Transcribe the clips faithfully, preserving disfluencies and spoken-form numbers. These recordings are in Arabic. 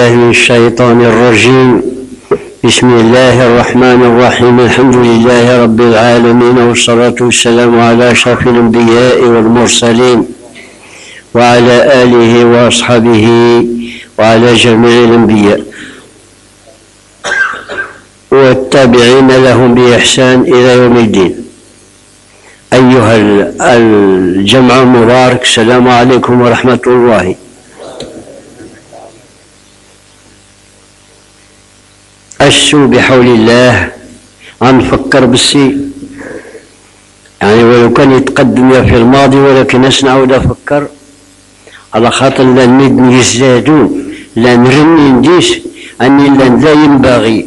بالله من الشيطان الرجيم. بسم الله الرحمن الرحيم. الحمد لله رب العالمين، والصلاة والسلام على أشرف الأنبياء والمرسلين وعلى آله وأصحابه وعلى جميع الأنبياء والتابعين لهم بإحسان إلى يوم الدين. أيها الجمع المبارك، السلام عليكم ورحمة الله. أشو بحول الله غنفكر بالسي، يعني ولو كان يتقدم في الماضي، ولكن نعاود أفكر على خاطر لا نريد يزدادون، لا نرني نديس أني لا ينبغي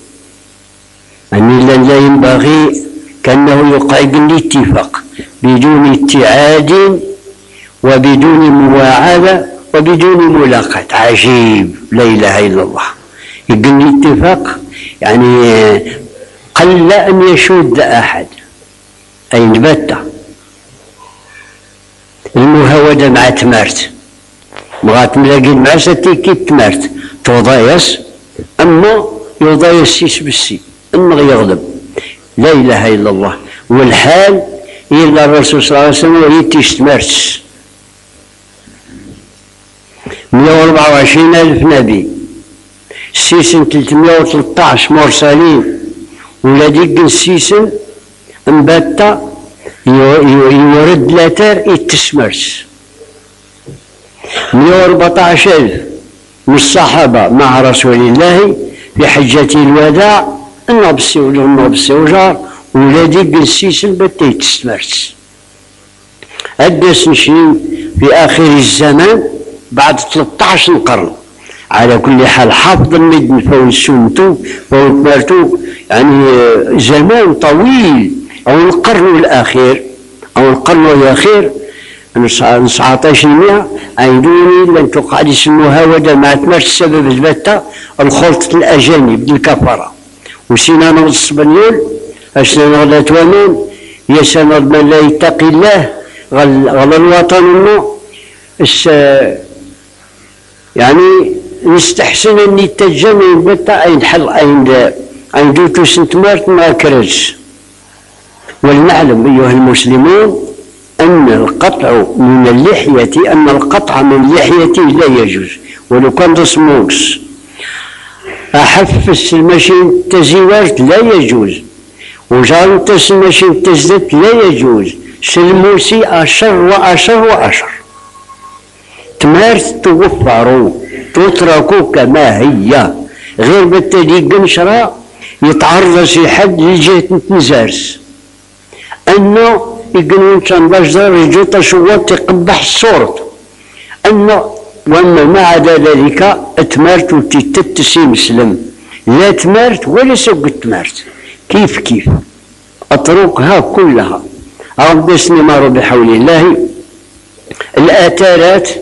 أني لا ينبغي كأنه يقعد الاتفاق بدون اتعاد وبدون مواعدة وبدون ملاقاة. عجيب، لا إله إلا الله. يقول الاتفاق يعني قل أن يشد أحد، أي نبتة المهاودة مع تمارت بغات ملاقي مع ستي كي تمارت توضايس، أما يوضايس سيس بالسي أما يغضب. لا إله إلا الله. والحال إلا الرسول صلى الله عليه وسلم وليتيش تمارتس مئة وأربعة وعشرين ألف نبي، سيسن ثلاثمئة وثلاثة عشر مرسلين، ولا ديك السيسن مباتا يورد لاتر يتسمرس. مئة وأربعة عشر ألف من الصحابة مع رسول الله في حجة الوداع، النبسي ولا النبسي وجار، ولا ديك السيسن باتا يتسمرس. أدس نشين في آخر الزمان بعد ثلاثة عشر قرن. على كل حال حفظ المدن فوق سنتو فوق مارتو، يعني زمان طويل، أو القرن الأخير أو القرن الأخير تسعطاش المئة عيدوني لن تقعد المهاودة مع تمارس السبب البتة الخلطة الأجانب بالكفرة. وسينا نغض السبنيول أشنا نغض أتوانون يسنا من لا يتقي الله غل الوطن منه. يعني نستحسن أن يتجمع البتة أين حل أين أين دوتو سنتمارت ما كرج. ولنعلم أيها المسلمون أن القطع من اللحية أن القطع من اللحية لا يجوز، ولو كان تصموكس أحفس المشين تزيوارت لا يجوز، وجارتس المشين تزدت لا يجوز. سلموسي أشر وأشر وأشر. تمارت توفروا تتركوا كما هي، غير بالتالي قنشرة يتعرض شي حد لجهة نزارس أنه يقولون كان بشر يجو تشوط تقبح الصورة، أنه وأما ما عدا ذلك تمارت وتتتسي مسلم، لا تمارت ولا سوق تمارت، كيف كيف أطرقها كلها. رب اسنمار بحول الله. الآثارات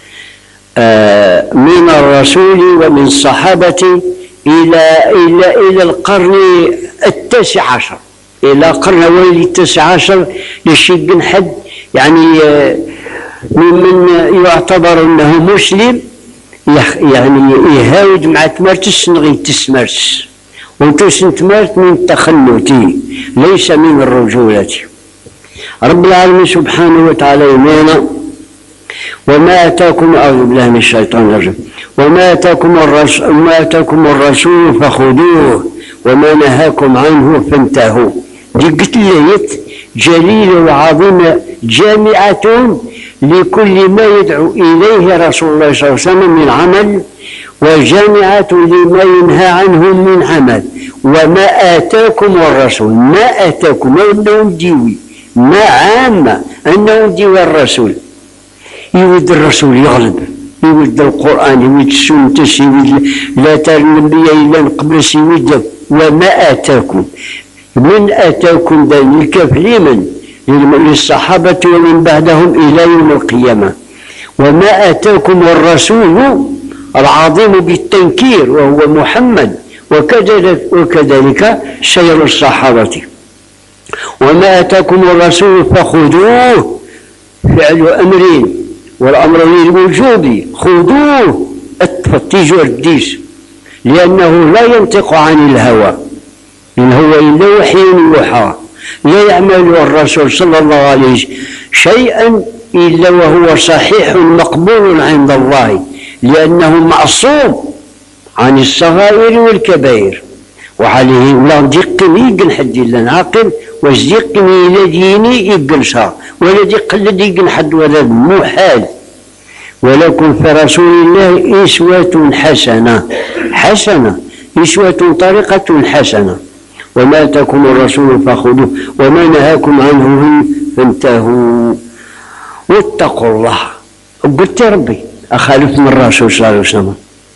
آه من الرسول ومن الصحابة إلى إلى إلى القرن التاسع عشر، إلى قرن أول التاسع عشر للشيء حد، يعني آه ممن يعتبر أنه مسلم يعني يهاود مع تمارتس نغي تسمرس، وتسن تمارت من التخلتي ليس من الرجولة. رب العالمين سبحانه وتعالى يمينا وما أتاكم أعوذ بالله من الشيطان الرجيم وما أتاكم الرسول وما أتاكم الرسول فخذوه وما نهاكم عنه فانتهوا. دي قلت ليت جليلة وعظيمة جامعة لكل ما يدعو إليه رسول الله صلى الله عليه وسلم من عمل، وجامعة لما ينهى عنه من عمل. وما آتاكم الرسول، ما آتاكم أنه ديوي، ما عامة أنه ديوي الرسول. يود الرسول يغلب، يود القرآن، يود السنة، يود لا ترى النبي إلا قبل سيود. وما آتاكم، من آتاكم ذلك الكاف لمن؟ للصحابة ومن بعدهم إلى يوم القيامة. وما آتاكم الرسول العظيم بالتنكير وهو محمد، وكذلك, وكذلك سير الصحابة. وما آتاكم الرسول فخذوه، فعل أمرين والأمر للوجوب، خذوه ترفض تيجي رديس، لأنه لا ينطق عن الهوى إن هو إلا وحي يوحى. لا يعمل الرسول صلى الله عليه وسلم شيئا إلا وهو صحيح مقبول عند الله، لأنه معصوم عن الصغائر والكبائر. وعليه لا ديقني يقن حد إلا نعقل، واش ديقني إلا ديني يقنشها، ولا ديقل يقن حد ولا محال. ولكم في رسول الله إسوة حسنة، حسنة إسوة طريقة حسنة. وما آتاكم الرسول فخذوه وما نهاكم عنه فانتهوا واتقوا الله. قلت يا ربي أخالف من الرسول صلى الله عليه وسلم.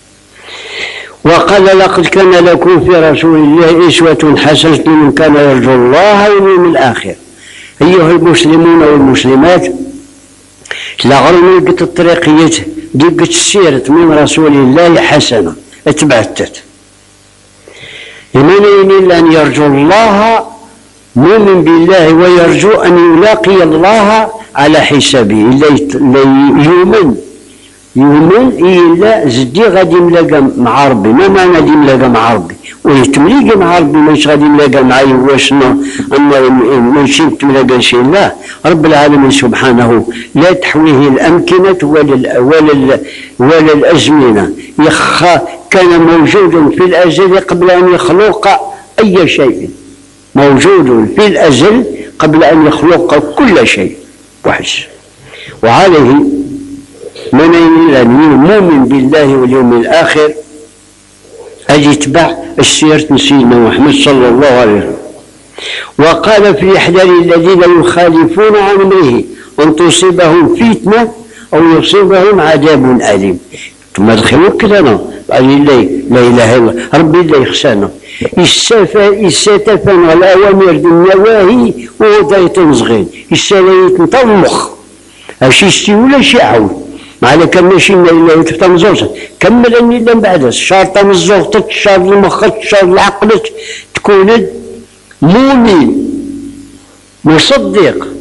وقال لقد كان لكم في رسول الله أسوة حسنة لمن كان يرجو الله واليوم الآخر. أيها المسلمون والمسلمات، لغرني قلت الطريقية دي قلت السيرة من رسول الله حسنة اتبعتت. لمن إلا أن يرجو الله مؤمن بالله ويرجو أن يلاقي الله على حسابه. إلا يؤمن يؤمن إلا زدي غادي ملاقى مع ربي. ما معنى غادي ملاقى مع ربي؟ ويتملقى مع ربي ماش غادي ملاقى معايا واشنا ماشي تملاقى شيء. لا، رب العالمين سبحانه لا تحويه الأمكنة ولا ولا ولا الأزمنة. يخ كان موجودا في الأزل قبل أن يخلق أي شيء، موجود في الأزل قبل أن يخلق كل شيء وحش. وعليه من المؤمن بالله واليوم الآخر أجي يتبع السيرة سيدنا محمد صلى الله عليه وسلم. وقال في إحدى الذين يخالفون عن أمره أن تصيبهم فتنة أو يصيبهم عذاب أليم. ثم دخلوك لنا قال لي لا إله إلا ربي لا يخشانا يستفن الأوامر النواهي وهو تنزغين يستلايت نطمخ أشي يستي ولا شي عاود معنا كان ماشي إلا يتفتن زوجة كمل أني إلا بعد الشهر تنزغ تتشهر المخ تتشهر العقل تكون مؤمن مصدق.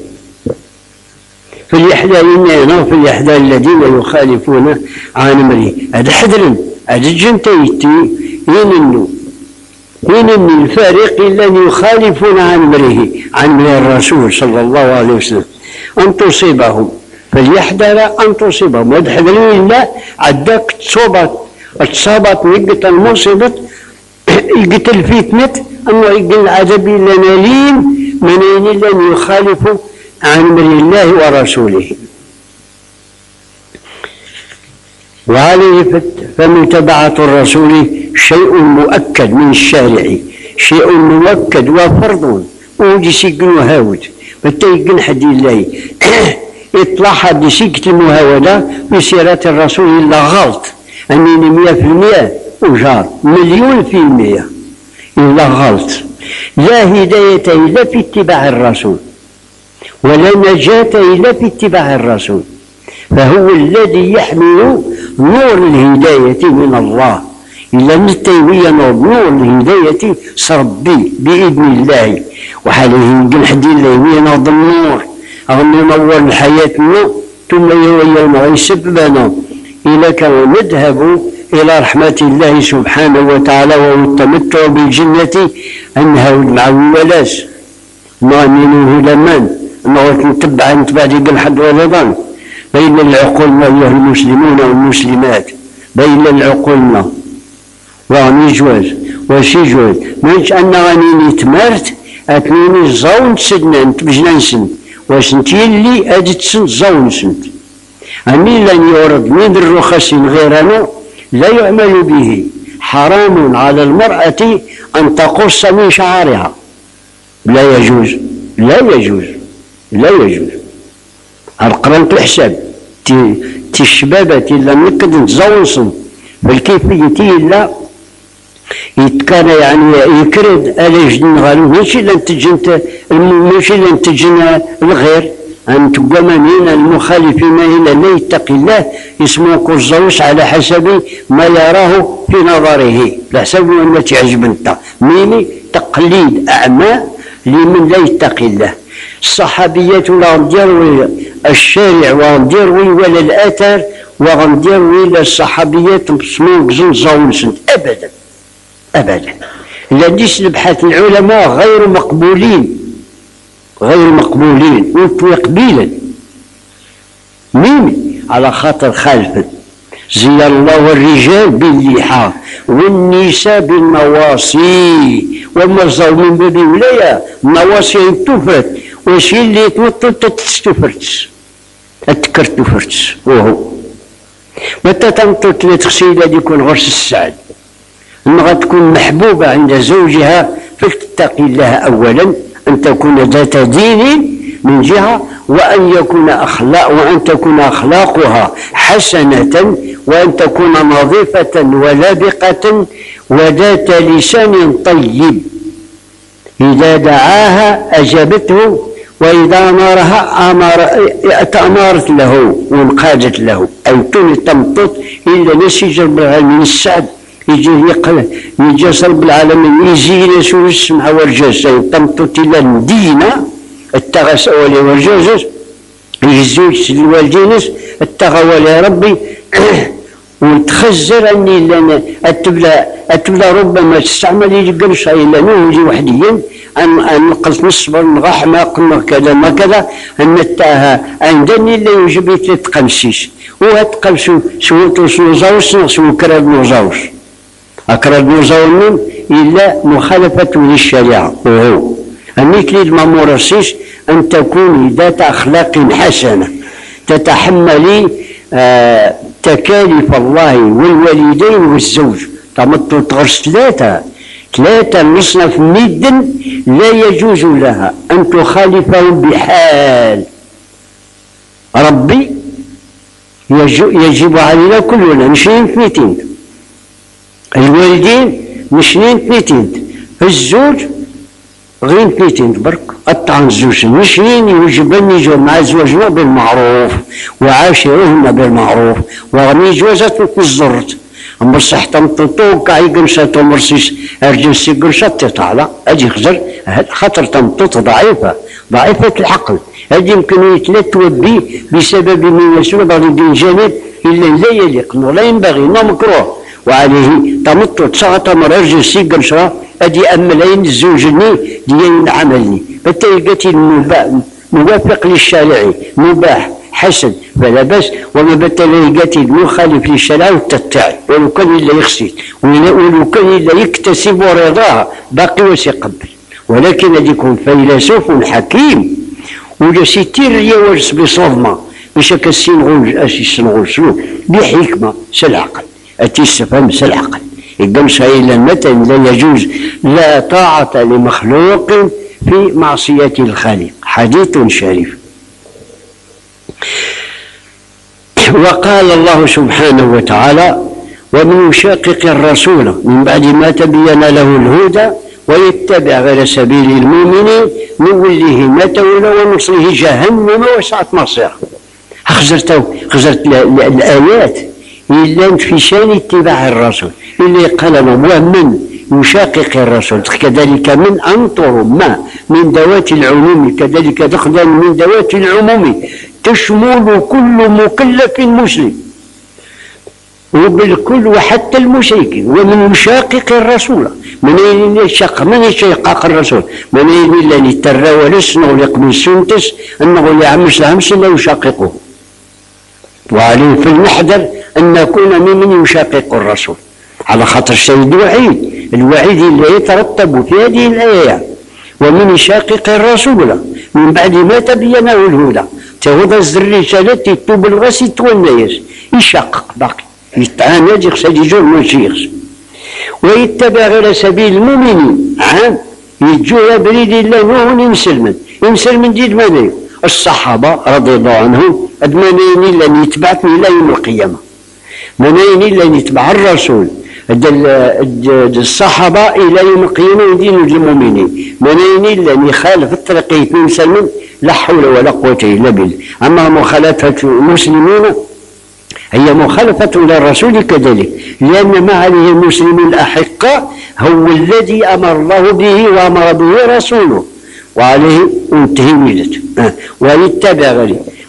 فليحذر هنا فليحذر الذين يخالفون عن أمره. هذا حذر هذا جنتيتي يننو يننو الفارق الذي يخالفون عن أمره عن أمر الرسول صلى الله عليه وسلم أن تصيبهم. فليحذر أن تصيبهم. هذا حذر إلا عداك تصوبت تصابت ويقت المصيبة يقت الفتنة أنه يقت العذاب إلا نليم من أين لن يخالفوا عن أمر الله ورسوله. وعليه فمتابعة الرسول شيء مؤكد من الشارع، شيء مؤكد وفرض وجي يقن هاود متى يقن حد الله يطلع حد سكت المهاودة بسيرة الرسول إلا غلط أنني مئة في المئة وجار مليون في المئة إلا غلط. لا هداية إلا في اتباع الرسول ولا نجاة إلا في اتباع الرسول، فهو الذي يحمل نور الهداية من الله. إلا نتيوية نور نور الهداية صربي بإذن الله. وحاله يقول حد الله وين هذا النور أغنى نور حياتنا ثم يوم يسببنا إلى كما نذهب إلى رحمة الله سبحانه وتعالى والتمتع بالجنة أنها المعولاس مؤمنوه لمن أنه نتبع نتبع ديك الحد رمضان بين العقولنا أيها المسلمون والمسلمات بين العقولنا وغني جواز وشي جواز مانش أن غني نتمرت أتنيني الزون سدنا نتبجنا نسن واش نتي اللي أجي تسن زون سنت أني لن يورد من الرخص غيرنا لا يعمل به. حرام على المرأة أن تقص من شعرها، لا يجوز لا يجوز لا يجوز. القرنت الحساب تشبابة إلا نقد نتزونصن بالكيفية إلا يتكان يعني يكرد ألاج نغالو ماشي لنتجن ماشي لنتجن الغير أن تقومنين المخالفين إلا لا يتقي الله اسمه كوزوس على حسب ما يراه في نظره لا حسب أن تعجب انت ميني تقليد أعمى لمن لا يتقي الله. الصحابيات لا نديروي الشارع ونديروي ولا الأثر وغنديروا إلى الصحابيات بصموك زنزاون سنت أبدا أبدا. لديش الابحاث العلماء غير مقبولين غير مقبولين وقبيلا مين على خاطر خالفا زي الله الرجال باللحى والنساء بالنواصي والمرزاو من باب ولاية النواصي تفرت وشي اللي توطل تتستفرت تذكر تفرت وهو متى تنطل ثلاث غسيلة يكون غرس السعد انها تكون محبوبة عند زوجها فلتتقي الله اولا ان تكون ذات دين من جهة وأن يكون أخلاق وأن تكون أخلاقها حسنة وأن تكون نظيفة ولبقة وذات لسان طيب إذا دعاها أجابته وإذا أمرها أمر أمرت له وانقادت له أي تولي تمطط إلا نسي رب العالمين السعد يجي يقل يجي رب العالمين يجي رسول السمع والجزء تمطط إلى المدينة التغس أولي والجوزس يزوج الوالدين التغوى ربي وتخزر أني لأن أتبلا أتبلا ربما تستعمل يجي شيء لأنه يجي وحديا أن أن نقص نصبر نغح ما قلنا كذا ما كذا أن التاها عندني اللي يجب يتقمسيش وهتقمسو سو توصلوا زاوس سو كراد نوزاوس أكراد نوزاوس إلا مخالفة للشريعة وهو أنيك لي المامورسيش أن تكوني ذات أخلاق حسنة تتحملي آه تكاليف الله والوالدين والزوج تمطوا تغرس ثلاثة ثلاثة مصنف ند لا يجوز لها أن تخالفهم بحال ربي يجب علينا كلنا نشرين اثنتين الوالدين نشرين اثنتين الزوج غير اثنتين برك الطعن الزوج نشرين يوجبني جو مع زوجنا بالمعروف وعاشرهن بالمعروف وغني جوازات الزرت مرسح تمططو كاي قرشات ومرسيش ارجنسي قرشات تطالع اجي خزر خاطر تمطط ضعيفه ضعيفه العقل هذه يمكن لا تودي بسبب من يسوع بعض الدين جانب الا لا يليق ولا ينبغي انه مكروه وعليه تمطط ساعه مر ارجنسي قرشه ادي املين الزوجني ديال عملني بتلقاتي موافق للشارع مباح حسن فلا بأس وما بتلقاتي المخالف للشرع والتتعب ولو كان إلا يخسي ولو كان إلا يكتسب رضاها باقي وسيقبل ولكن هذا يكون فيلسوف حكيم ولا سيتير يورس بصدمة باش كالسين غول أشي سنغول شنو بحكمة سالعقل أتستفهم سالعقل يقام إلى متى لا يجوز لا طاعة لمخلوق في معصية الخالق حديث شريف. وقال الله سبحانه وتعالى ومن يشاقق الرسول من بعد ما تبين له الهدى ويتبع غير سبيل المؤمنين نوله ما تولى ونصله جهنم وسعت مصيره. خزرت خزرت الآيات إلا في شان اتباع الرسول اللي قال له ومن يشاقق الرسول كذلك من أنطر ما من ذوات العموم كذلك دخلا من ذوات العموم تشمل كل مكلف مسلم وبالكل وحتى المشركين ومن يشاقق الرسول من أين يشاق من يشاقق الرسول من أين اللي يترى ولسنا وليقبل سنتس أنه لا يعمش الهمس لا يشاققه وعليه في المحضر أن نكون ممن يشاقق الرسول على خاطر الشيء الوعيد الوعيد اللي يترتب في هذه الآية ومن يشاقق الرسول من بعد ما تبين له الهدى تهدى الرسالة تتوب الغاس يتولنايس يشاقق باقي يتعاند يخسد يجور من شيخ ويتبع غير سبيل المؤمنين عام يجوا بريد الله نوح يمسلمن يمسلمن ديد ماذا الصحابة رضي الله عنهم أدمانين إلا يتبعتني إلى يوم القيامة منين إلا يتبع الرسول الصحابة إلى يوم القيامة ودين المؤمنين منين إلا يخالف الطريقية يمسلمن لا حول ولا قوة إلا بالله. أما مخالفة المسلمين هي مخالفة للرسول كذلك لأن ما عليه المسلمين الأحقاء هو الذي أمر الله به وأمر به رسوله وعليه انتهي ميلته أه. ويتبع غيره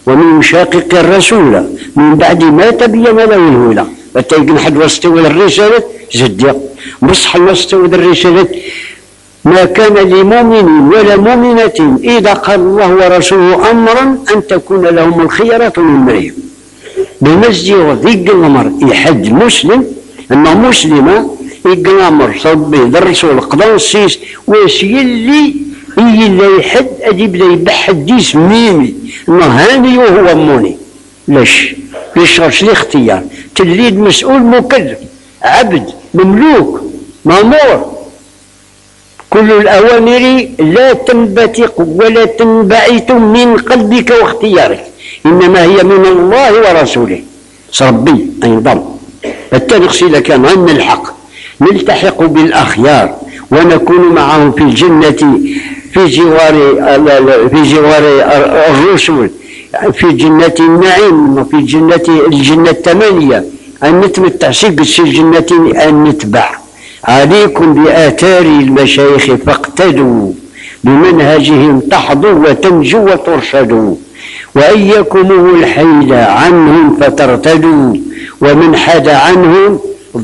ومن يشاقق الرسول من بعد ما تبين له الهدى حتى يقنحد واستوى الرسالة زد بصح واستوى الرسالة. ما كان لمؤمن ولا مؤمنة إذا قال الله ورسوله أمرا أن تكون لهم الخيرة من أمرهم. بمزجي ذيك الأمر يحد مسلم أنه مسلمة يقنامر صبي الرسول قضاء السيس واش يلي يلي يحد أجيب لي بحديث ميمي أنه هاني وهو موني. ليش؟ ليش غير الاختيار تليد مسؤول مكلف عبد مملوك مامور. كل الأوامر لا تنبثق ولا تنبعث من قلبك واختيارك، إنما هي من الله ورسوله. ربي أيضا التنقصي كان أن الحق نلتحق بالأخيار ونكون معهم في الجنة في جوار في جوار الرسل في جنة النعيم وفي جنة الجنة الثمانية أن نتمتع سقس الجنة أن نتبع. عليكم بآثار المشايخ فاقتدوا بمنهجهم تحظوا وتنجوا وترشدوا، وإياكم الحيل عنهم فترتدوا، ومن حاد عنهم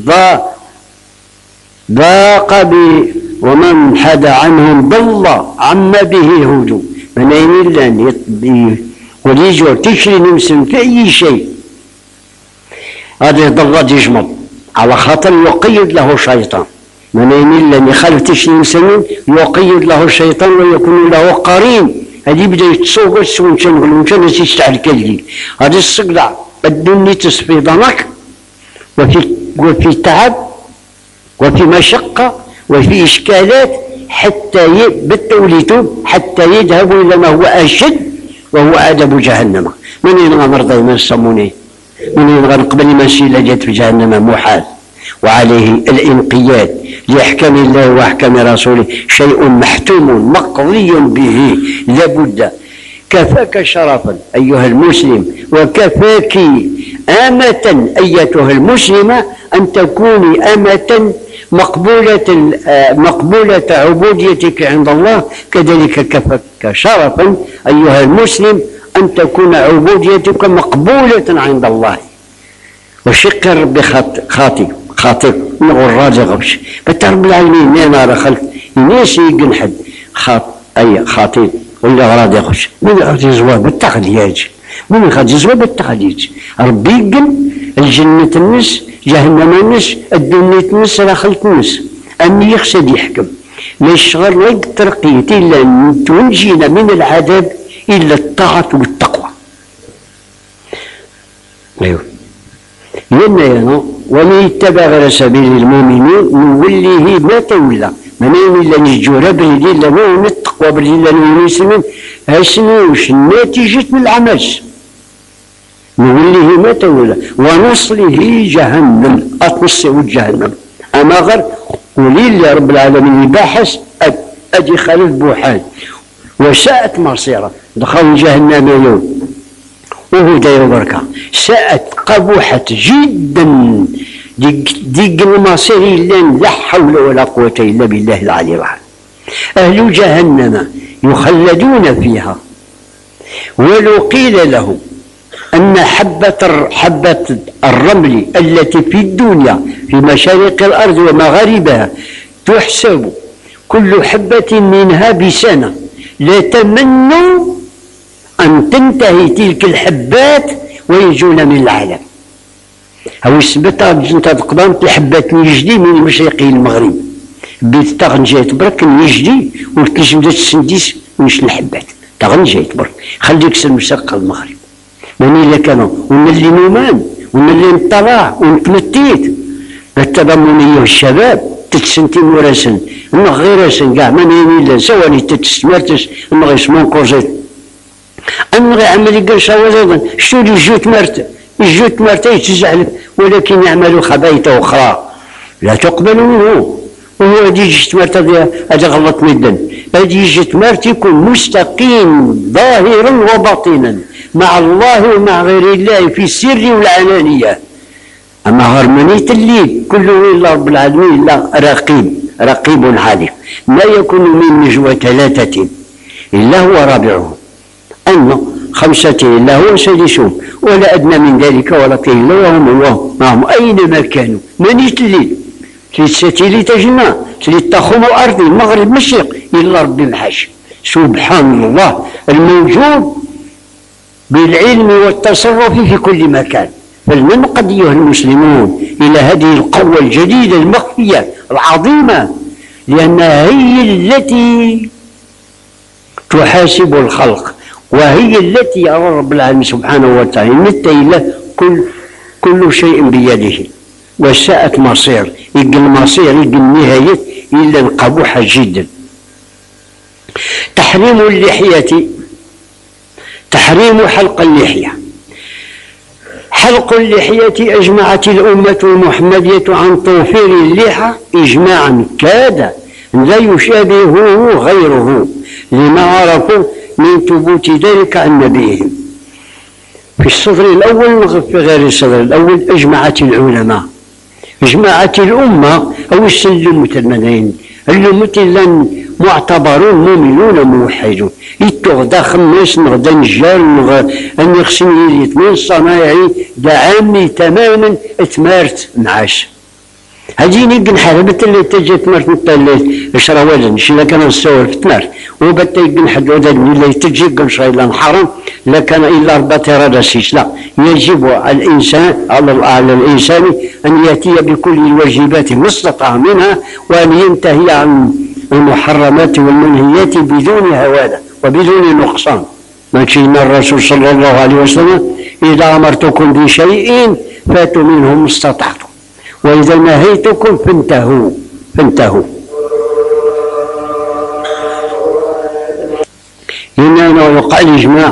ضاق به، ومن حاد عنهم ضل عما به هدوا. من أين الله وليجوا تشري نمسن في أي شيء هذا ضل يجمض على خاطر يقيد له الشيطان. من أين الله يخالف تشري نمسن يقيد له الشيطان ويكون له قرين. هذه بدأ يتسوق السونشان والونشان يستعد كالجيل. هذا الصقلع بدوني تصفي ضنك وفي وفي تعب وفي مشقة وفي إشكالات حتى بالتوليتو حتى يذهبوا إلى ما هو أشد وهو عذاب جهنم. من ينغمر دائما الصموني من ينغمر قبل ما سيلا جات في جهنم محال، وعليه الانقياد لأحكام الله وأحكام رسوله شيء محتوم مقضي به لابد. كفاك شرفا أيها المسلم وكفاك آمة أيتها المسلمة أن تكوني آمة مقبولة مقبولة عبوديتك عند الله، كذلك كفاك شرفا أيها المسلم أن تكون عبوديتك مقبولة عند الله. وشكر بخاطئ خاطئ نقول راجع غبش فترب العالمين أنا رخلت الناس يقن حد خاط أي خاطئ ولا غراض يخش من غادي يزوى بالتقليد من غادي يزوى بالتقليد. ربي يقن الجنة الناس جهنم الناس الدنيا الناس رخلت الناس أني يخشد يحكم لا يشغل لا ترقيت إلا أن تنجينا من العذاب إلا الطاعة والتقوى. أيوه لأن ومن يتبع غير سبيل المؤمنين نوليه ما تولى. منين إلا نجورا بالليل إلا هو التقوى بالليل إلا هو المسلمين أشنوش نتيجة من العمل نوليه ما تولى ونصله جهنم أتنصه جهنم. أما غير وليل يا رب العالمين يباحث أدي خالد بوحان وساءت مصيره دخل جهنم يوم وهو داير بركة ساءت قبوحة جدا ديك المصير إلا لا حول ولا قوة إلا بالله العلي العظيم. أهل جهنم يخلدون فيها ولو قيل لهم أن حبة حبة الرمل التي في الدنيا في مشارق الأرض ومغاربها تحسب كل حبة منها بسنة لتمنوا أن تنتهي تلك الحبات ويجون من العالم. أو السبت أنت تقدم الحبات نجدي من المشرقي المغرب بيت تغن جايت برك نجدي وتليش بدات السنديس ونش الحبات تغن جايت برك خليك سلمشرق المغرب. من إلا كانوا ونا اللي نومان ونا اللي نطلع ونتمتيت التضامنية والشباب تتسنتين ورا سن إنه غير سن كاع منين إلا سواني تتسمرتش إنه يسمون كوزيت أنا غير عمل يقول شوازا شو لي جوت مرت الجوت مرت يتزعل ولكن يعملوا خبايث أخرى لا تقبل منه. وهو هذه جيت مرت هذا غلط جدا. هذه جيت مرت يكون مستقيم ظاهرا وباطنا مع الله ومع غير الله في السر والعلانية. أما هرمونية الليل كله إلا رب العالمين إلا رقيب رقيب عليم. ما يكون من نجوى ثلاثة إلا هو رابعهم أن خمسة إلا هو سادسهم ولا أدنى من ذلك ولا قيل وهم وهم معهم أينما كانوا منيت الليل تلي تجنى تلي تخوم أرضي المغرب مشرق إلا ربي محاش سبحان الله الموجود بالعلم والتصرف في كل مكان. فلننقد أيها المسلمون إلى هذه القوة الجديدة المخفية العظيمة لأنها هي التي تحاسب الخلق وهي التي يرى رب العالمين سبحانه وتعالى متى إلى كل كل شيء بيده وساءت مصير يقل المصير يقل النهاية إلا القبوحة جدا. تحريم اللحية تحريم حلق اللحية. حلق اللحية أجمعت الأمة المحمدية عن توفير اللحى إجماعا كاد لا يشابهه غيره لما عرفوا من ثبوت ذلك عن نبيهم. في الصدر الأول في غير الصدر الأول أجمعت العلماء أجمعت الأمة أو السلم المتلمذين الأمة معتبرون مؤمنون موحدون يتغدا خميس نغدا نجار أن يخصني يتمين صنايعي دا عامي تماما اتمارت معاش هجيني قنحربت اللي تجي تمارت نتالي شراوالا نشي لك أنا نصور في تمارت وبتا يقنحد ودادني اللي تجي قنشا إلا نحرم لكان إلا ربطي رادسيش لا يجب على الإنسان على الإنسان أن يأتي بكل الواجبات المستطاع منها وأن ينتهي عن المحرمات والمنهيات بدون هوادة وبدون نقصان. ماشي الرسول صلى الله عليه وسلم إذا أمرتكم بشيء فاتوا منه ما استطعتم وإذا نهيتكم فانتهوا فانتهوا. إننا وقع الإجماع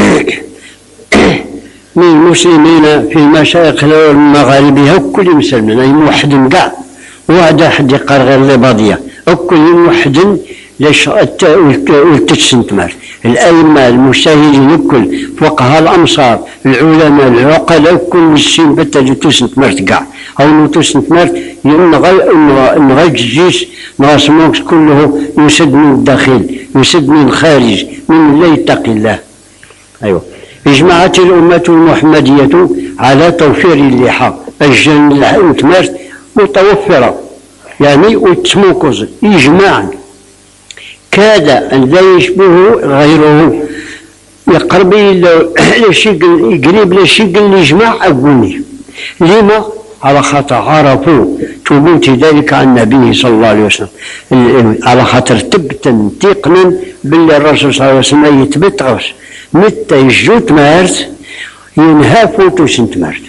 من المسلمين في المشايخ المغاربية وكل مسلمين أي موحد كاع وهذا حد يقال غير لبادية وكل موحد والتسنتمار الأئمة المجتهدين الكل فقهاء الأمصار العلماء العقلاء كل الشيء بتا تسنتمار كاع أو نتسنتمار نغا الجيش نغا كله يسد من الداخل يسد من الخارج من لا يتقي الله. أيوه اجمعت الأمة المحمدية على توفير اللحى الجن التمارت متوفرة يعني وتسموكوز إجماعا كاد أن لا يشبه غيره يقرب إلى شيء قريب لشيء الإجماع أقولي لما على خاطر عرفوا ثبوت ذلك عن النبي صلى الله عليه وسلم على خاطر تبتا تيقنا بالله الرسول صلى الله عليه وسلم يثبت غوش متى يجو تمارت ينهافوا توسن تمارت.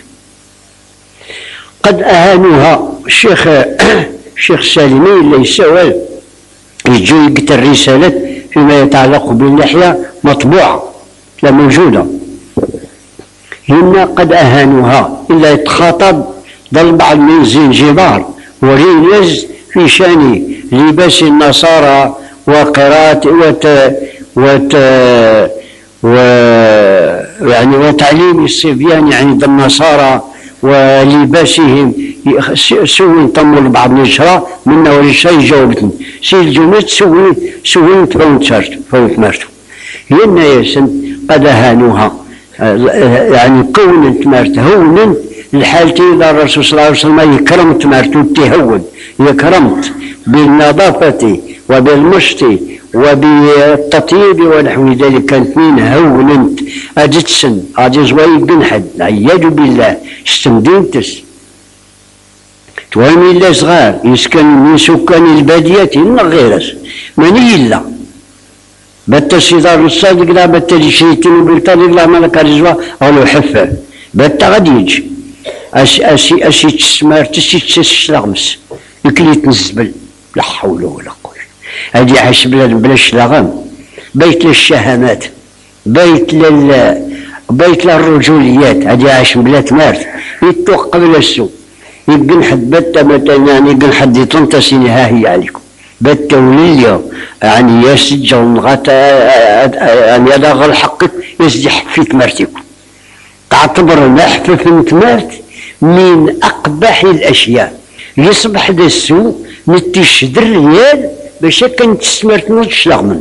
قد أهانوها الشيخ الشيخ السالمي اللي يسوى يجو يقتل الرسالة فيما يتعلق باللحية مطبوعة لا موجودة هنا قد أهانوها إلا يتخاطب ضل بعض من الزنجبار ورينز في شان لباس النصارى وقراءة وت وت و يعني وتعليم الصبيان عند النصارى ولباسهم سوي طموا لبعض النشرة منا ولا شيء جاوبتني سي الجمعة سوي سوي فوت شارت فوت مارتو هنا يسن قد أهانوها يعني كون تمارت هونا الحالتي إلى الرسول صلى الله عليه وسلم يكرمت مارتو تهون يكرمت بالنظافة وبالمشط وبالتطيب ونحو ذلك كانت مين هوننت أجتسن أجزوي قنحد عياذ بالله استمدينتس توامي الله صغار يسكن من سكان البادية إلا غيرس من إلا بات الصدار الصادق لا بات الشيطان وبالتالي لا ملك رزوة أولو حفة بات غادي يجي أسي أسي أسي تسمار تسي تسلغمس يكليت نزبل لا حول ولا قوة هذه عاش بلاد بلا شلاغم بيت للشهامات بيت لل بيت للرجوليات هذه عاش بلا تمارت يتوق قبل السوق يقن حد بتا مثلا يعني يقن حد يطنطسيني ها هي عليكم بتا وليا يعني يسجل غتا يعني هذا غير حقك يسجح في تمارتكم تعتبر نحفف تمارت من أقبح الأشياء يصبح ذا السوق نتشد الريال باش كان تسمرت نتشلغ منه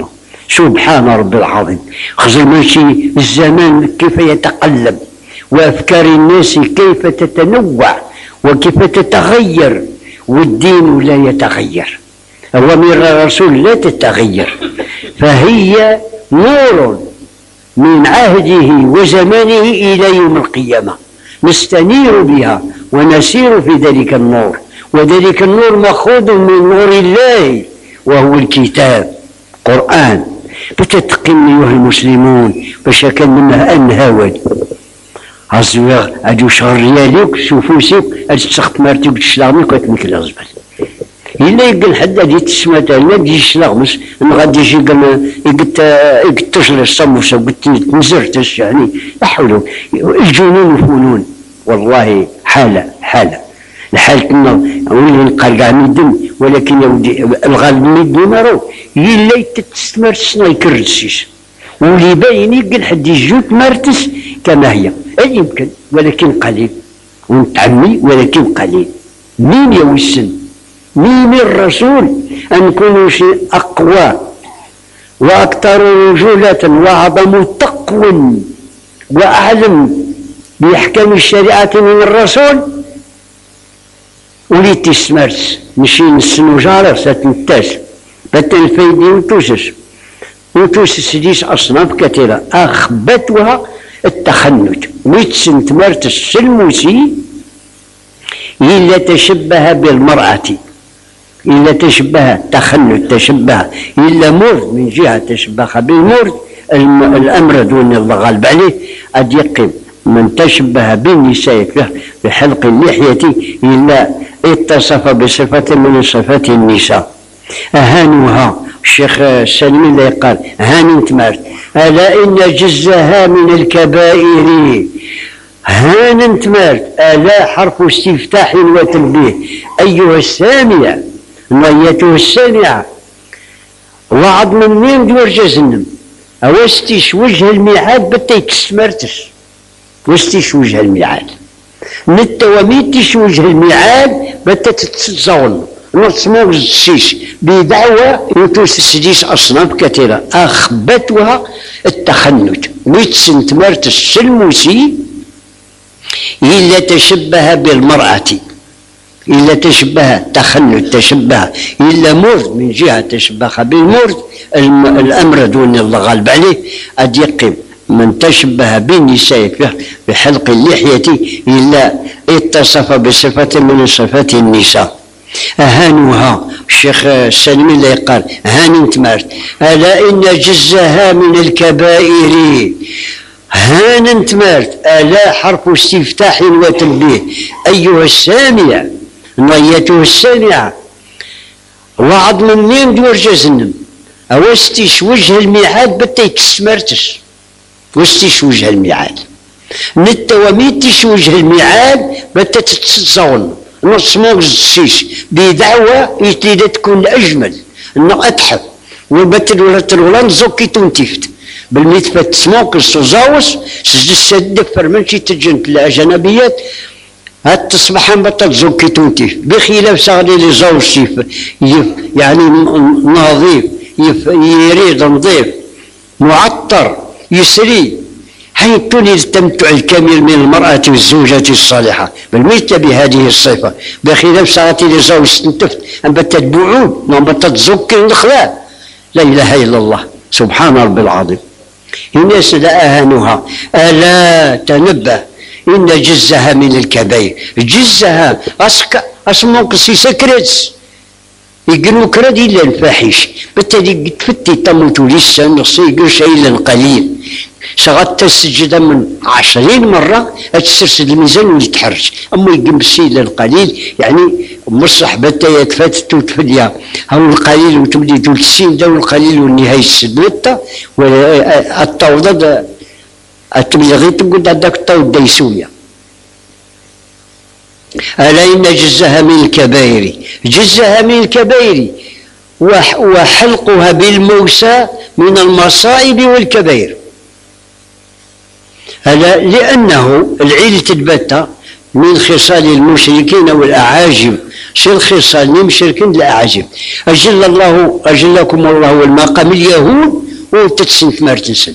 سبحان رب العظيم. خزر ماشي الزمان كيف يتقلب، وأفكار الناس كيف تتنوع وكيف تتغير، والدين لا يتغير، أوامر الرسول لا تتغير، فهي نور من عهده وزمانه إلى يوم القيامة، نستنير بها ونسير في ذلك النور، وذلك النور مأخوذ من نور الله وهو الكتاب قرآن. بتتقن أيها المسلمون باش كان منها أنهاود عزوغ أدو شهر رياليك سوفوسيك أتسخط مرتب تشلاغميك وتمكلا الزبل إلا يقل حد هذه تسمى تاعنا دي شلاغمس أنا غادي يجي قال يقت يقت تشل الصموسة وقت نزرتش يعني لا حول. الجنون وفنون والله حالة حالة الحال كنا ولي نقال كاع ميدن، ولكن يا ودي الغالب ميدن مارو إلا يتستمر سنا يكرسيش واللي باين يقل حد يجوت مرتس كما هي يمكن، ولكن قليل ونتعمي ولكن قليل. مين يوسن مين الرسول أن نكونوا شيء أقوى وأكثر رجولة وأعظم تقوى وأعلم بأحكام الشريعة من الرسول، وليت تسمرت مشي نسنو جارة ساتنتاس باتن فايدي وتوسس وتوسس ديس أصناف كثيرة أخبتها التخنج ويتسن تمارت السلموسي إلا تشبه بالمرأة، إلا تشبه تخنج تشبه إلا مرض من جهة تشبه بالمرض الأمر دون الله غالب عليه أد يقيم من تشبه بالنساء بحلق اللحية إلا اتصف بصفة من صفات النساء. أهانوها الشيخ السلمي اللي قال هاني تمارت ألا إن جزها من الكبائر هان تمارت ألا حرف استفتاح وتنبيه أيها السامع نيته السامعة وعظ من مين دور جزنم أوستيش وجه الميعاد بتيك سمرتش وستيش وجه الميعاد نتواميتش وجه الميعاد بتتتصون نصمو السيش بدعوة يتوسس ديس أصناف كثيرة أخبتها التخنج ويتسن تمارت السلموسي إلا تشبه بالمرأة إلا تشبه تخنج تشبه إلا مرض من جهة تشبه بالمرض الأمر دون الله غالب عليه أد يقيم من تشبه بالنساء بحلق اللحية إلا اتصف بصفة من صفات النساء. أهانوها الشيخ السلمي اللي قال هاني تمارت ألا إن جزها من الكبائر هان تمارت ألا حرف استفتاح وتنبيه أيها السامع نيته السامعة وعظ من مين دور جزنم أوستيش وجه الميعاد بتيك سمرتش وستيش وجه الميعاد نتواميتش وجه الميعاد بتتتصون نصمو السيش بدعوة يتلي تكون أجمل إنه أتحف وبتل ولا تلولا نزوكي تونتيفت بالميتفة تسموك السوزاوس سجد السد فرمنشي تجنت الأجنبيات هات تصبح بطل زوكي تونتيف بخلاف ساغلي لي زوج يف يعني نظيف يريد نظيف معطر يسري حيث تولي التمتع الكامل من المرأة والزوجة الصالحة بالمثل بهذه الصفة بخلاف ساعتي لزوج استنتفت أن بتتبعون وأن بتتزكي الأخلاق لا إله إلا الله سبحان رب العظيم. الناس لا أهانوها ألا تنبه إن جزها من الكبائر جزها أسك أسموك سكرتس يقولوا كرد إلا الفاحش بالتالي تفتي تموت لسه نصي يقول شيء إلا قليل شغلت السجدة من عشرين مرة تسرسل الميزان ويتحرج أما يقوم بالسيد القليل يعني مصح بتا يتفاتت وتفديا هو القليل وتبدي تقول السين ده والقليل والنهاية السدوتة والتوضة التبلغي تقول هذاك الطاود ديسوية. ألا إن جزها من الكبائر جزها من الكبائر وحلقها بالموسى من المصائب والكبائر. ألا لأنه العيل تثبت من خصال المشركين والأعاجم شو الخصال المشركين الأعاجم أجل الله أجلكم الله والمقام اليهود وتتسن تمارتنسن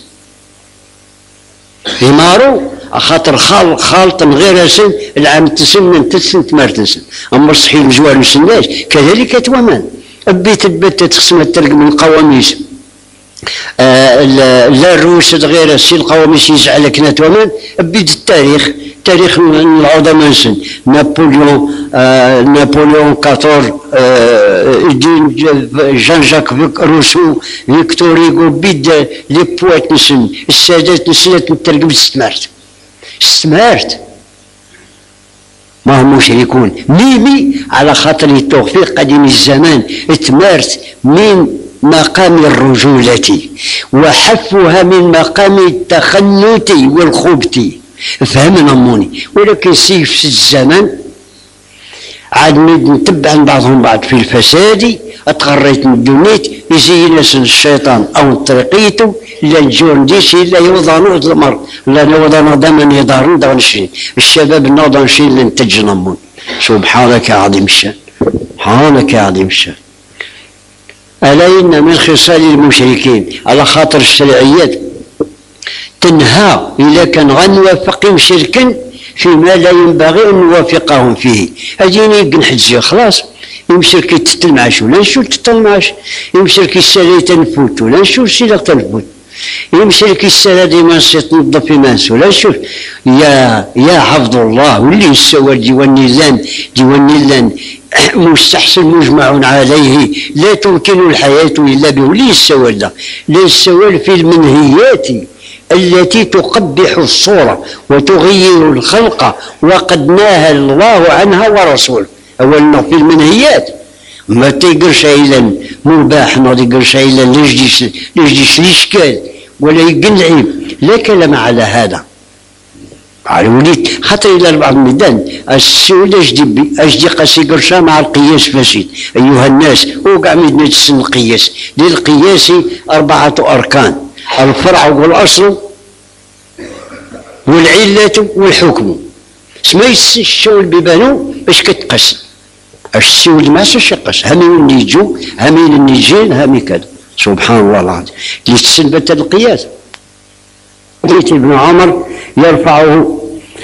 يمارو خاطر خال خالط من غير سن العام تسن من تسن تمارتنسن أما صحيح الجوار مسناش كذلك تومان بيت البت تخصم الترق من القواميس آه لا الروس غير السي القواميس يزعلك نتومان بيت التاريخ تاريخ العظماء سن نابليون آه نابليون كاتور آه جان جاك روسو فيكتور هيغو بيد لي بوات نسن السادات نسنات نترقب استمارت استمارت ما هم مشركون ميمي على خاطر التوفيق قديم الزمان اتمارت من مقام الرجولة وحفها من مقام التخنت والخبث فهمنا موني ولكن سيف الزمان عاد نتبع بعضهم بعض في الفساد اتغريت من دونيت يزين الشيطان او طريقيته لا الجون ديشي لا يوضانو المر لا يوضانو دائما يدارون دغنشين الشباب نوضنشين لنتج نمون سبحانك يا عظيم الشان سبحانك يا عظيم الشان ألا إن من خصال المشركين على خاطر الشرعيات تنهى إذا كان غنوافقهم شركا فيما لا ينبغي أن نوافقهم فيه أجيني قنحجي خلاص يمشرك تتلمعش ولا نشوف تتلمعش يمشرك السالي تنفوت ولا نشوف سيلا تنفوت يمشرك السالة ديما تنظف في مانس ولا نشوف يا يا حفظ الله واللي يسوى ديوان نيلان ديوان نيلان مستحسن مجمع عليه لا تمكن الحياة إلا به ولي السوال لا السوال في المنهيات التي تقبح الصورة وتغير الخلق وقد نهى الله عنها ورسوله أولا في المنهيات ما تيقرش إلا مباح ما تيقرش إلا ليجديش ليجديش الإشكال ولا يقل العيب لا كلام على هذا على وليد خاطر إلى بعض الميدان السؤال أجدي أجدي قاسي قرشا مع القياس فاسد أيها الناس وقع ميدنا تسن القياس للقياس أربعة أركان الفرع والأصل والعلة والحكم سما الشغل بيبانو باش كتقاس السؤال ما شقاس همين النيجو همين النيجين همين كذا سبحان الله العظيم اللي تسنبت القياس قلت ابن عمر يرفعه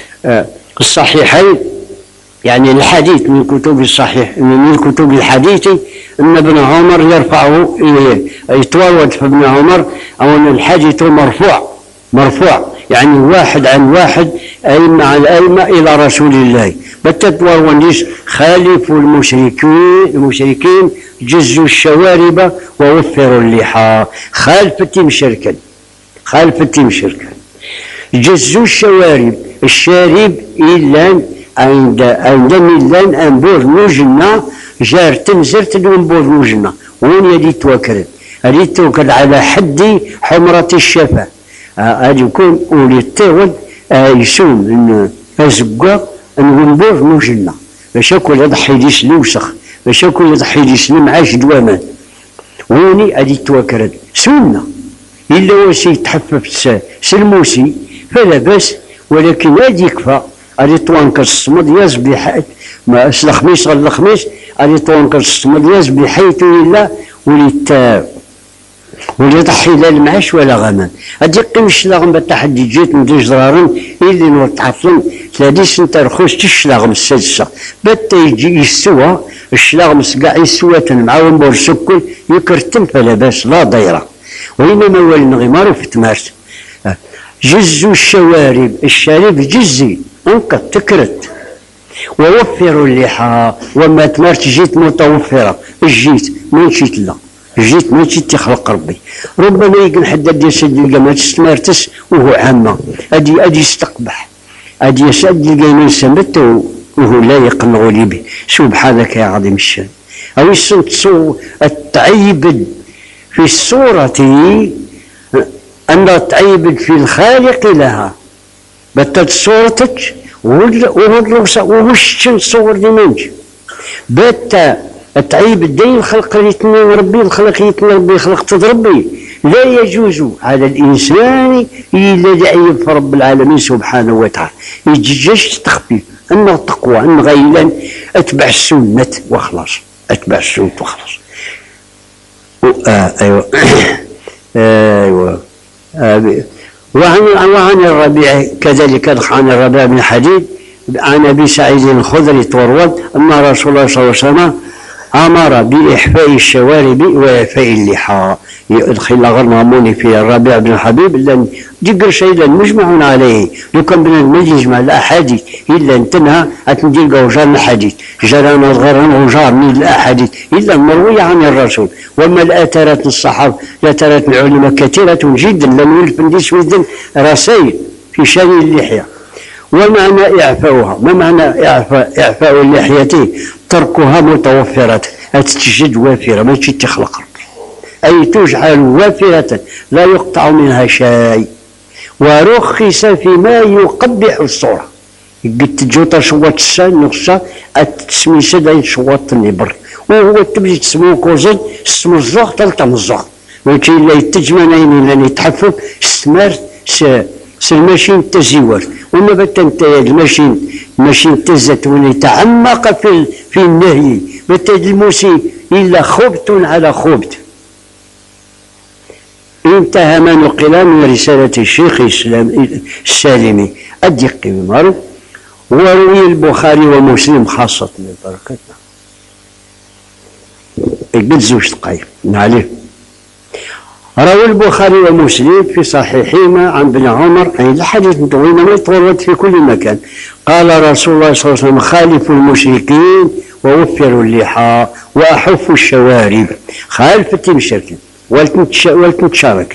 الصحيحين يعني الحديث من كتب الصحيح من كتب الحديث ان ابن عمر يرفعه يتورد في ابن عمر او ان الحديث مرفوع مرفوع يعني واحد عن واحد أئمة عن أئمة إلى رسول الله بتتورونيش خالفوا المشركين المشركين جزوا الشوارب ووفروا اللحى خالفت مشركا خالفت مشركا جزوا الشوارب الشارب إلا عند عند ميلان أنبوذ نوجنا جار تنزرت أنبوذ نوجنا وين يدي توكل هذه توكل على حد حمرة الشفا هذا يكون أولي التاول يسون إن أزقا أنبوذ نوجنا باش ياكل يضحي ليش الوسخ باش ياكل يضحي ليش المعاش دوامان ويني هذه توكل سنة إلا وسي يتحفف سلموسي فلا بأس ولكن هذه يكفى هذه توانكر الصمد يزبي حيث ما الخميس غير الخميس هذه توانكر الصمد يزبي حيث إلا وليت وليضحي لا المعاش ولا غمان هذه قيمش لاغم بالتحدي جيت من دي زرارن اللي نور تعطلن ثلاثين سنة رخوص تشلاغم السادسة بتا يجي يسوى الشلاغم كاع يسوى معاون بور سكن يكرتم فلا باس لا ضيرة وإنما هو الغمار في تمارس جزوا الشوارب الشارب جزي انقد تكرت ووفروا اللحى وما تمارت جيت متوفرة جيت ما نشيت لا جيت ما نشيت تخلق ربي ربما يقول حداد يسد القمات استمارتس وهو عامة أدي أدي يستقبح أدي يسد القيمين سمت وهو لا يقنع لي به سبحانك يا عظيم الشان أو يسن التعيب في الصورة أن تعيب في الخالق لها بتت صورتك ووش تصور ديمانج بتا التعيب الدين الخلق يتنى ربي الخلق يتنى ربي خلق تضربي لا يجوز على الإنسان إلا يعيب في رب العالمين سبحانه وتعالى يجيش تخفيف أن التقوى أن غيلا أتبع السنة وخلاص أتبع السنة وخلاص آه أيوة ايوه. وعن وعن الربيع كذلك عن الربيع بن حديد عن ابي سعيد الخدري تورود ان رسول الله صلى الله عليه وسلم امر باحفاء الشوارب واعفاء اللحى. يدخل غرماموني في الربيع بن حبيب لان دير شيء لان مجمع عليه. لو كان بنا ما يجمع الاحاديث الا انتنها اتندير وجار الحديث جرانا الغرام وجار من الاحاديث الا المرويه عن الرسول. وما الاثارات الصحابه الاثارات العلماء كثيره جدا لم يلف نديش وذن رسائل في شان اللحيه. ومعنى إعفاؤها، ما معنى إعفاء, إعفاء اللحية؟ تركها متوفرة، تجد وافرة ما تخلق، أي تجعل وافرة لا يقطع منها شيء. ورخص فيما يقبح الصورة، قد تجوط شوط السن نقصة التسمي سدعي شوط النبر، وهو تبدي تسمو كوزن اسم الزوغ تلتم الزوغ، ولكن لا يتجمعين لأن يتحفف استمر سلماشين تزيور. وما بتنت الماشين ماشين تزت ونتعمق في في النهي ما تلمسي الا خبط على خبط. انتهى ما نقل من رساله الشيخ السالمي الدقي بمعروف. وروي البخاري ومسلم خاصه بركتنا قد زوج دقائق عليه. روى البخاري ومسلم في صحيحهما عن ابن عمر أي الحديث طويل ما يتورد في كل مكان. قال رسول الله صلى الله عليه وسلم خالفوا المشركين ووفروا اللحى وأحفوا الشوارب. خالفت المشركين والتشاركت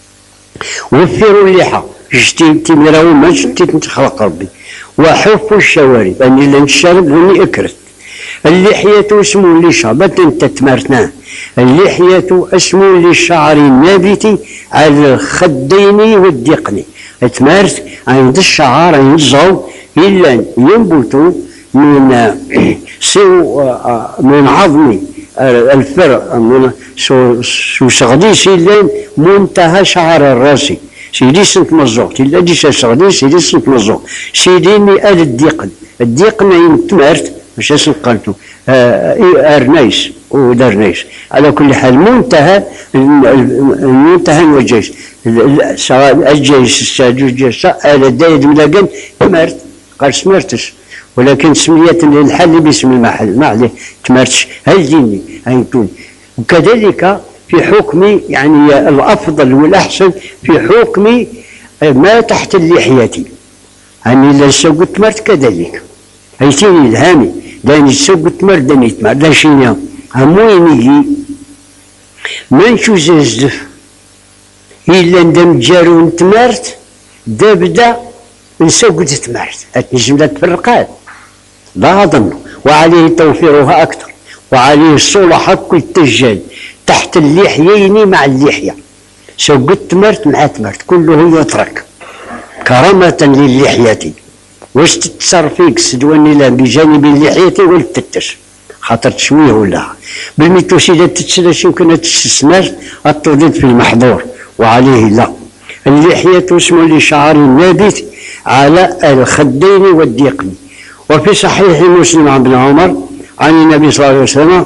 وفروا اللحى جتي تمراو ما جتي تخلق ربي. وأحفوا الشوارب أني لن تشارب وني أكرت. اللحية اسم لشعبة انت تمرتناه. اللحية اسم للشعر النابت على الخدين والدقن. تمارت عند الشعر عند الزو إلا ينبت من سو من عظم الفرع من سو سغديس إلا منتهى شعر الراس. سيدي سنت مزوق إلا ديش سغديس سيدي سنت مزوق سيدي مئة الدقن. الدقن ينتمرت مش اسم قلتو آه ارنيس ودرنيس. على كل حال منتهى المنتهى والجيش سواء الجيش السادس الجيش على دايد ملاقن تمرت قال سمرتش ولكن سمية للحل باسم المحل ما عليه تمرتش هل ديني هاي تون. وكذلك في حكم يعني الافضل والاحسن في حكم ما تحت اللحية يعني اذا سوق تمرت كذلك هيتيني الهامي داني سوق تمر داني تمر دا شينيا هموين يجي ما نشو زازف إلا ندم جارون تمرت دا بدا نسوق تمرت أتنجم لا تفرقات لا أظن. وعليه توفيرها أكثر وعليه الصلح كل تجال تحت اللحيين مع اللحية. سوق تمرت مع تمرت كله يترك كرامة للحية. واش تتصر فيك سدواني لا بجانب اللحية والتتش خاطر تشويه ولا بالميتوسي لا تتسلاش يمكن تستثمر التردد في المحظور. وعليه لا. اللحية اسم لشعر النابت على الخدين والديقن. وفي صحيح مسلم عن ابن عمر عن النبي صلى الله عليه وسلم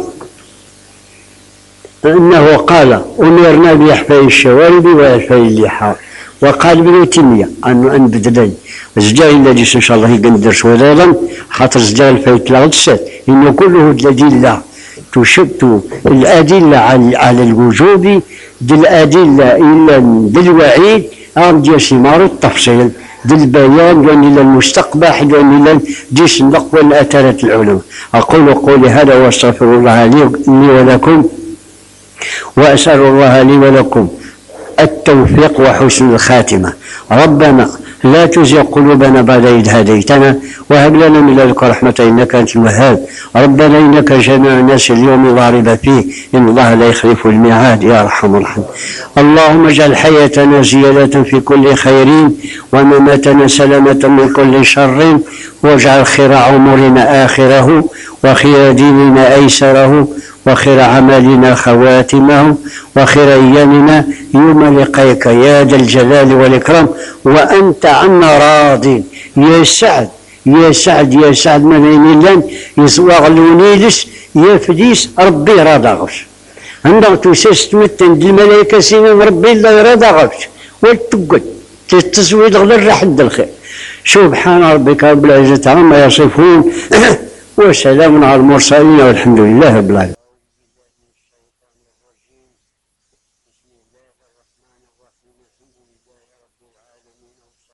انه قال امرنا باحفاء الشوارب واحفاء اللحى. وقال ابن تيمية أنه أن بدلي الزجاج الذي إن شاء الله يقدر شوية خاطر الزجاج الفايت لا غدسات إنه كله الأدلة تشبت الأدلة على الوجوب الأدلة إلى الوعيد أم ديال سمار التفصيل البيان يعني إلى المستقبح يعني إلى جيش النقوى الأثارات العلوم. أقول قولي هذا وأستغفر الله لي ولكم وأسأل الله لي ولكم التوفيق وحسن الخاتمة. ربنا لا تزغ قلوبنا بعد إذ هديتنا وهب لنا من لدنك رحمة إنك أنت الوهاب. ربنا إنك جامع الناس اليوم لا ريب فيه إن الله لا يخلف الميعاد يا أرحم الراحمين. اللهم اجعل حياتنا زيادة في كل خير ومماتنا سلامة من كل شر واجعل خير عمرنا آخره وخير ديننا أيسره وخير عملنا خواتمه وخير أيامنا يوم لقيك يا ذا الجلال والإكرام وأنت عنا راض. يا سعد يا سعد يا سعد من لن يصوغ لونيلس يا فديس ربي راضغش عندما تسيس تمتن دي الملائكة سينين ربي الله يرضى غفش والتقل تتسويد غير حد الخير. سبحان ربك رب العزة عما يصفون وسلام على المرسلين والحمد لله رب العالمين.